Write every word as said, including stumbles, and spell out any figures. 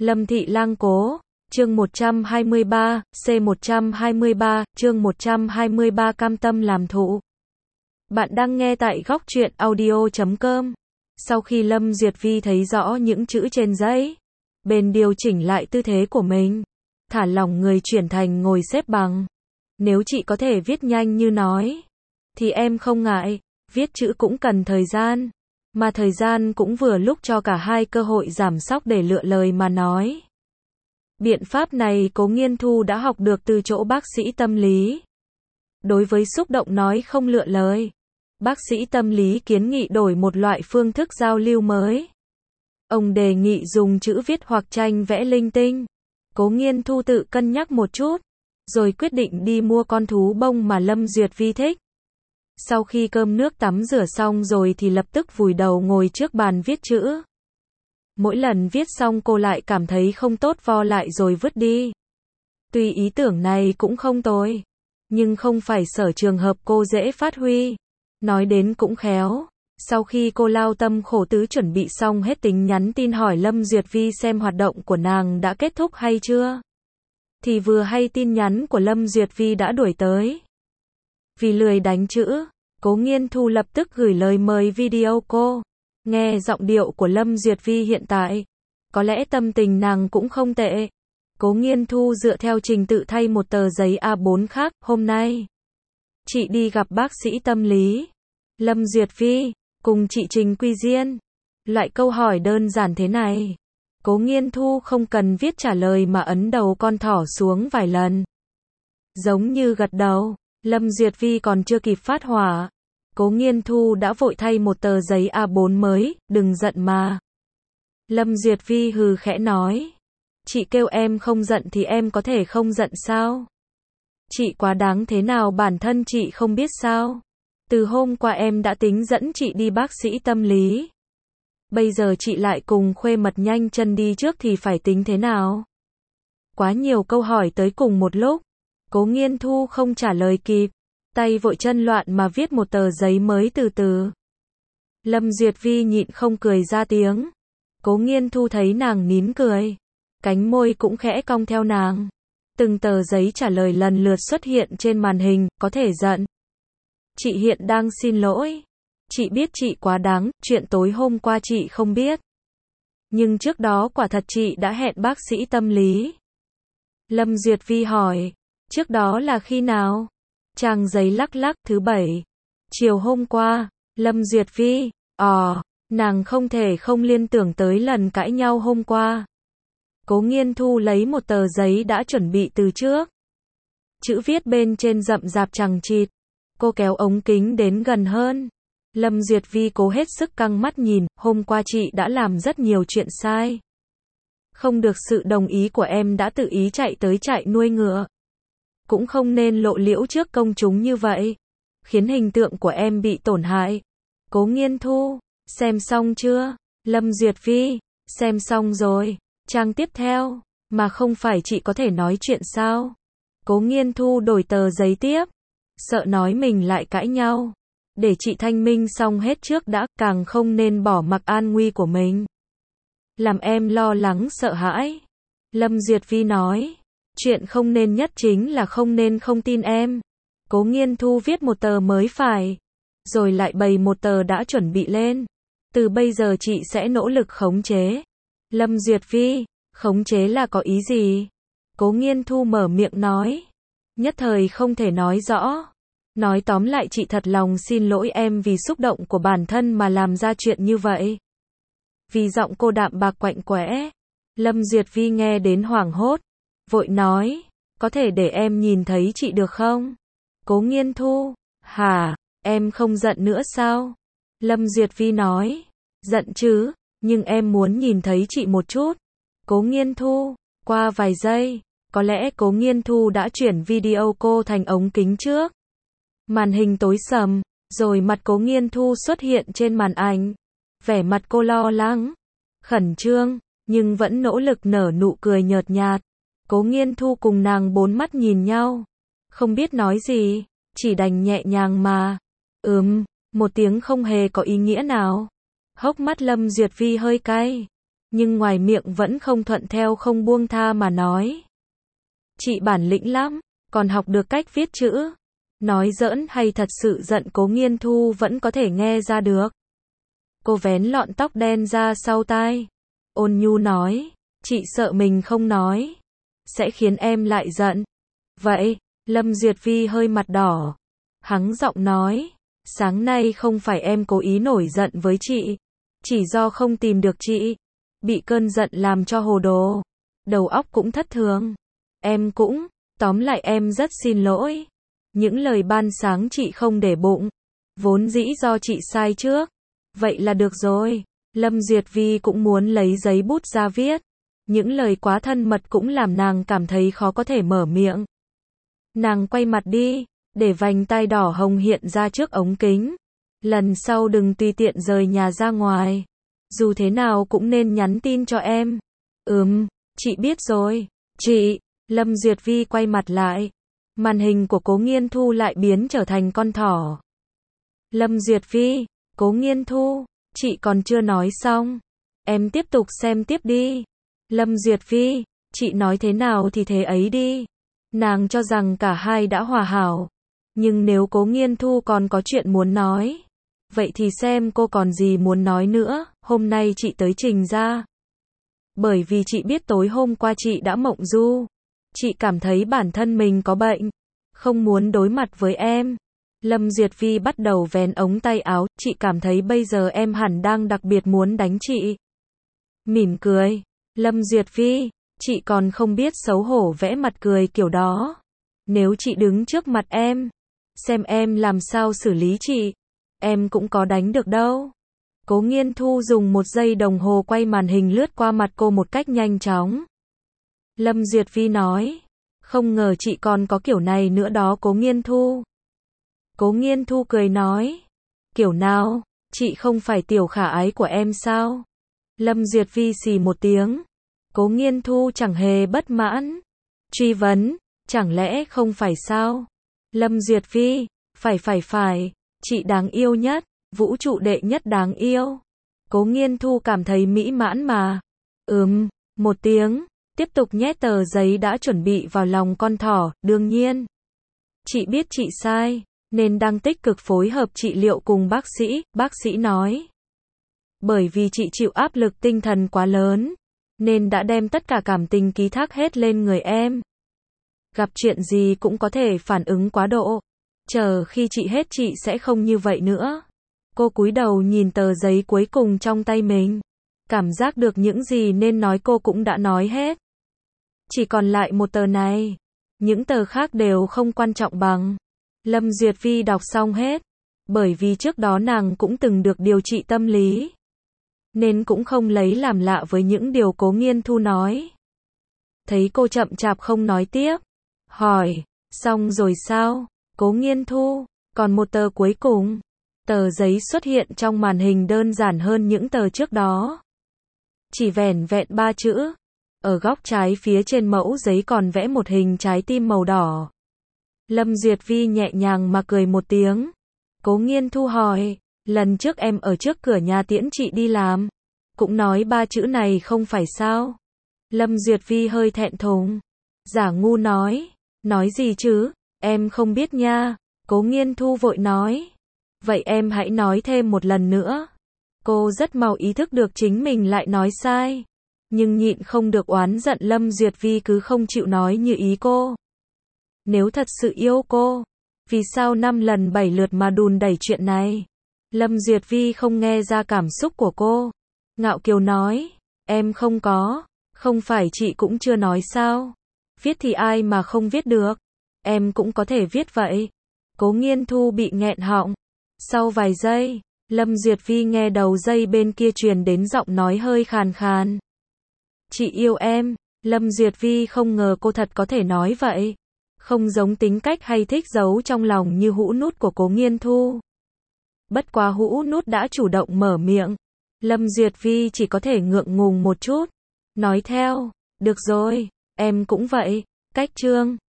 Lâm Thị Lang Cố, chương một trăm hai mươi ba, C một trăm hai mươi ba, chương một trăm hai mươi ba cam tâm làm thụ. Bạn đang nghe tại góc truyện audio chấm com. Sau khi Lâm Duyệt Vi thấy rõ những chữ trên giấy, bèn điều chỉnh lại tư thế của mình, thả lỏng người chuyển thành ngồi xếp bằng. Nếu chị có thể viết nhanh như nói, thì em không ngại, viết chữ cũng cần thời gian, mà thời gian cũng vừa lúc cho cả hai cơ hội giảm sóc để lựa lời mà nói. Biện pháp này Cố Nghiên Thu đã học được từ chỗ bác sĩ tâm lý. Đối với xúc động nói không lựa lời, bác sĩ tâm lý kiến nghị đổi một loại phương thức giao lưu mới. Ông đề nghị dùng chữ viết hoặc tranh vẽ linh tinh. Cố Nghiên Thu tự cân nhắc một chút, rồi quyết định đi mua con thú bông mà Lâm Duyệt Vi thích. Sau khi cơm nước tắm rửa xong rồi thì lập tức vùi đầu ngồi trước bàn viết chữ. Mỗi lần viết xong cô lại cảm thấy không tốt vo lại rồi vứt đi. Tuy ý tưởng này cũng không tồi, nhưng không phải sở trường hợp cô dễ phát huy. Nói đến cũng khéo, sau khi cô lao tâm khổ tứ chuẩn bị xong hết tính nhắn tin hỏi Lâm Duyệt Vi xem hoạt động của nàng đã kết thúc hay chưa, thì vừa hay tin nhắn của Lâm Duyệt Vi đã đuổi tới. Vì lười đánh chữ, Cố Nghiên Thu lập tức gửi lời mời video cô. Nghe giọng điệu của Lâm Duyệt Vi hiện tại, có lẽ tâm tình nàng cũng không tệ. Cố Nghiên Thu dựa theo trình tự thay một tờ giấy A bốn khác. Hôm nay, chị đi gặp bác sĩ tâm lý Lâm Duyệt Vi, cùng chị Trình Quy Diên. Loại câu hỏi đơn giản thế này, Cố Nghiên Thu không cần viết trả lời mà ấn đầu con thỏ xuống vài lần. Giống như gật đầu, Lâm Duyệt Vi còn chưa kịp phát hỏa, Cố Nghiên Thu đã vội thay một tờ giấy A bốn mới. Đừng giận mà. Lâm Duyệt Vi hừ khẽ nói. Chị kêu em không giận thì em có thể không giận sao? Chị quá đáng thế nào bản thân chị không biết sao? Từ hôm qua em đã tính dẫn chị đi bác sĩ tâm lý. Bây giờ chị lại cùng Khuê Mật nhanh chân đi trước thì phải tính thế nào? Quá nhiều câu hỏi tới cùng một lúc, Cố Nghiên Thu không trả lời kịp, tay vội chân loạn mà viết một tờ giấy mới từ từ. Lâm Duyệt Vi nhịn không cười ra tiếng. Cố Nghiên Thu thấy nàng nín cười, cánh môi cũng khẽ cong theo nàng. Từng tờ giấy trả lời lần lượt xuất hiện trên màn hình. Có thể giận. Chị hiện đang xin lỗi. Chị biết chị quá đáng, chuyện tối hôm qua chị không biết. Nhưng trước đó quả thật chị đã hẹn bác sĩ tâm lý. Lâm Duyệt Vi hỏi, trước đó là khi nào? Trang giấy lắc lắc. Thứ bảy, chiều hôm qua. Lâm Duyệt Vi, ờ, nàng không thể không liên tưởng tới lần cãi nhau hôm qua. Cố Nghiên Thu lấy một tờ giấy đã chuẩn bị từ trước. Chữ viết bên trên rậm rạp chằng chịt. Cô kéo ống kính đến gần hơn. Lâm Duyệt Vi cố hết sức căng mắt nhìn. Hôm qua chị đã làm rất nhiều chuyện sai. Không được sự đồng ý của em đã tự ý chạy tới trại nuôi ngựa. Cũng không nên lộ liễu trước công chúng như vậy, khiến hình tượng của em bị tổn hại. Cố Nghiên Thu, xem xong chưa? Lâm Duyệt Vi, xem xong rồi. Trang tiếp theo, mà không phải chị có thể nói chuyện sao? Cố Nghiên Thu đổi tờ giấy tiếp, sợ nói mình lại cãi nhau. Để chị thanh minh xong hết trước đã, càng không nên bỏ mặc an nguy của mình, làm em lo lắng sợ hãi. Lâm Duyệt Vi nói, chuyện không nên nhất chính là không nên không tin em. Cố Nghiên Thu viết một tờ mới phải, rồi lại bày một tờ đã chuẩn bị lên. Từ bây giờ chị sẽ nỗ lực khống chế. Lâm Duyệt Vi, khống chế là có ý gì? Cố Nghiên Thu mở miệng nói, nhất thời không thể nói rõ. Nói tóm lại chị thật lòng xin lỗi em vì xúc động của bản thân mà làm ra chuyện như vậy. Vì giọng cô đạm bạc quạnh quẽ. Lâm Duyệt Vi nghe đến hoảng hốt, vội nói, có thể để em nhìn thấy chị được không? Cố Nghiên Thu, hả, em không giận nữa sao? Lâm Duyệt Vi nói, giận chứ, nhưng em muốn nhìn thấy chị một chút. Cố Nghiên Thu, qua vài giây, có lẽ Cố Nghiên Thu đã chuyển video cô thành ống kính trước. Màn hình tối sầm, rồi mặt Cố Nghiên Thu xuất hiện trên màn ảnh. Vẻ mặt cô lo lắng, khẩn trương, nhưng vẫn nỗ lực nở nụ cười nhợt nhạt. Cố Nghiên Thu cùng nàng bốn mắt nhìn nhau, không biết nói gì, chỉ đành nhẹ nhàng mà ừm, một tiếng không hề có ý nghĩa nào. Hốc mắt Lâm Duyệt Vi hơi cay, nhưng ngoài miệng vẫn không thuận theo không buông tha mà nói. Chị bản lĩnh lắm, còn học được cách viết chữ. Nói giỡn hay thật sự giận Cố Nghiên Thu vẫn có thể nghe ra được. Cô vén lọn tóc đen ra sau tai. Ôn nhu nói, chị sợ mình không nói sẽ khiến em lại giận. Vậy, Lâm Duyệt Vi hơi mặt đỏ. Hắng giọng nói, sáng nay không phải em cố ý nổi giận với chị. Chỉ do không tìm được chị. Bị cơn giận làm cho hồ đồ. Đầu óc cũng thất thường. Em cũng, tóm lại em rất xin lỗi. Những lời ban sáng chị không để bụng. Vốn dĩ do chị sai trước. Vậy là được rồi. Lâm Duyệt Vi cũng muốn lấy giấy bút ra viết. Những lời quá thân mật cũng làm nàng cảm thấy khó có thể mở miệng. Nàng quay mặt đi, để vành tai đỏ hồng hiện ra trước ống kính. Lần sau đừng tùy tiện rời nhà ra ngoài. Dù thế nào cũng nên nhắn tin cho em. Ừm, chị biết rồi. Chị, Lâm Duyệt Vi quay mặt lại. Màn hình của Cố Nghiên Thu lại biến trở thành con thỏ. Lâm Duyệt Vi, Cố Nghiên Thu, chị còn chưa nói xong. Em tiếp tục xem tiếp đi. Lâm Duyệt Vi, chị nói thế nào thì thế ấy đi. Nàng cho rằng cả hai đã hòa hảo. Nhưng nếu Cố Nghiên Thu còn có chuyện muốn nói, vậy thì xem cô còn gì muốn nói nữa. Hôm nay chị tới Trình ra bởi vì chị biết tối hôm qua chị đã mộng du. Chị cảm thấy bản thân mình có bệnh, không muốn đối mặt với em. Lâm Duyệt Vi bắt đầu vén ống tay áo, chị cảm thấy bây giờ em hẳn đang đặc biệt muốn đánh chị. Mỉm cười, Lâm Duyệt Vi, chị còn không biết xấu hổ vẽ mặt cười kiểu đó. Nếu chị đứng trước mặt em, xem em làm sao xử lý chị, em cũng có đánh được đâu. Cố Nghiên Thu dùng một giây đồng hồ quay màn hình lướt qua mặt cô một cách nhanh chóng. Lâm Duyệt Vi nói, không ngờ chị còn có kiểu này nữa đó Cố Nghiên Thu. Cố Nghiên Thu cười nói, kiểu nào, chị không phải tiểu khả ái của em sao? Lâm Duyệt Vi xì một tiếng. Cố Nghiên Thu chẳng hề bất mãn. Truy vấn, chẳng lẽ không phải sao? Lâm Duyệt Vi, phải phải phải, chị đáng yêu nhất, vũ trụ đệ nhất đáng yêu. Cố Nghiên Thu cảm thấy mỹ mãn mà. Ừm, một tiếng, tiếp tục nhét tờ giấy đã chuẩn bị vào lòng con thỏ, đương nhiên. Chị biết chị sai, nên đang tích cực phối hợp trị liệu cùng bác sĩ, bác sĩ nói. Bởi vì chị chịu áp lực tinh thần quá lớn, nên đã đem tất cả cảm tình ký thác hết lên người em. Gặp chuyện gì cũng có thể phản ứng quá độ. Chờ khi chị hết chị sẽ không như vậy nữa. Cô cúi đầu nhìn tờ giấy cuối cùng trong tay mình. Cảm giác được những gì nên nói cô cũng đã nói hết. Chỉ còn lại một tờ này. Những tờ khác đều không quan trọng bằng. Lâm Duyệt Vi đọc xong hết. Bởi vì trước đó nàng cũng từng được điều trị tâm lý. Nên cũng không lấy làm lạ với những điều Cố Nghiên Thu nói. Thấy cô chậm chạp không nói tiếp. Hỏi, xong rồi sao? Cố Nghiên Thu, còn một tờ cuối cùng. Tờ giấy xuất hiện trong màn hình đơn giản hơn những tờ trước đó. Chỉ vẻn vẹn ba chữ. Ở góc trái phía trên mẫu giấy còn vẽ một hình trái tim màu đỏ. Lâm Duyệt Vi nhẹ nhàng mà cười một tiếng. Cố Nghiên Thu hỏi, lần trước em ở trước cửa nhà tiễn chị đi làm, cũng nói ba chữ này không phải sao? Lâm Duyệt Vi hơi thẹn thùng. Giả ngu nói, nói gì chứ, em không biết nha. Cố Nghiên Thu vội nói, vậy em hãy nói thêm một lần nữa. Cô rất mau ý thức được chính mình lại nói sai, nhưng nhịn không được oán giận Lâm Duyệt Vi cứ không chịu nói như ý cô. Nếu thật sự yêu cô, vì sao năm lần bảy lượt mà đùn đẩy chuyện này? Lâm Duyệt Vi không nghe ra cảm xúc của cô. Ngạo kiều nói, em không có, không phải chị cũng chưa nói sao? Viết thì ai mà không viết được, em cũng có thể viết vậy. Cố Nghiên Thu bị nghẹn họng. Sau vài giây, Lâm Duyệt Vi nghe đầu dây bên kia truyền đến giọng nói hơi khàn khàn. Chị yêu em. Lâm Duyệt Vi không ngờ cô thật có thể nói vậy. Không giống tính cách hay thích giấu trong lòng như Hũ Nút của Cố Nghiên Thu. Bất quá Hũ Nút đã chủ động mở miệng. Lâm Duyệt Vi chỉ có thể ngượng ngùng một chút. Nói theo, được rồi, em cũng vậy. Cách chương